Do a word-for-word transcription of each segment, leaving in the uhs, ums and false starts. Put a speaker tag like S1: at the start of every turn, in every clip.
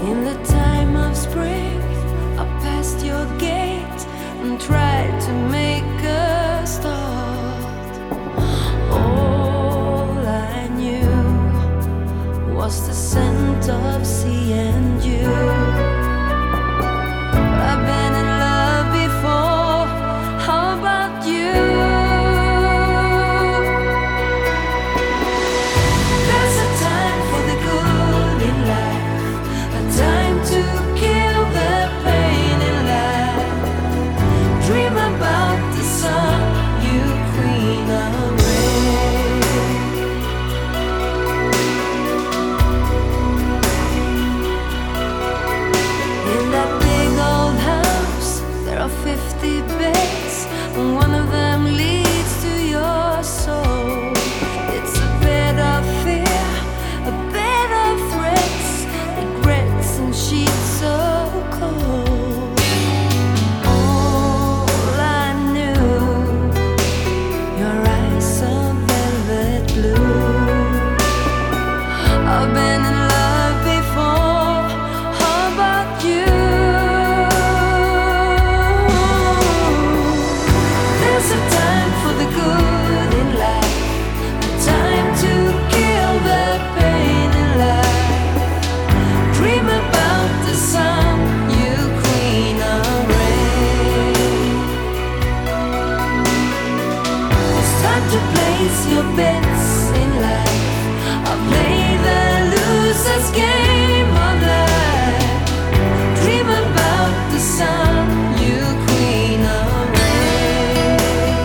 S1: In the time of spring, I passed your gate and tried to make a start. All I knew was the scent of sea and you. I've been in love before, how about you? There's a time for the good in life, a time to kill the pain in life. Dream about the sun, you queen of rain. In that big old house, there are fifty beds, and one of them leads to your soul. It's a bed of fear, a bed of threats, regrets and sheets so cold. All I knew, your eyes are velvet blue. I've been in love before, how about you? There's a time for the good in life, a time to kill the pain in life. Dream about the sun, you queen of rain. It's time to place your bets in life. I'll play the loser's game of life. Dream about the sun, you queen of rain.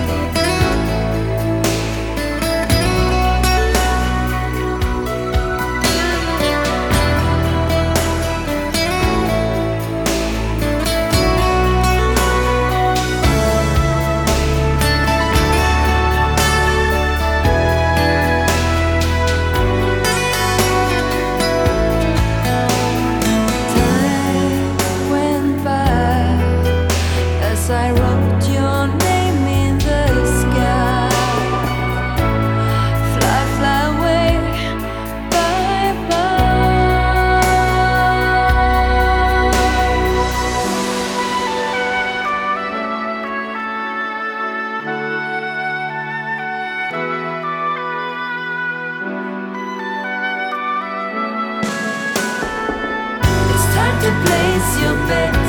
S1: Time went by as I wrote your name in the sky. Fly, fly away, bye bye. It's time to place your bet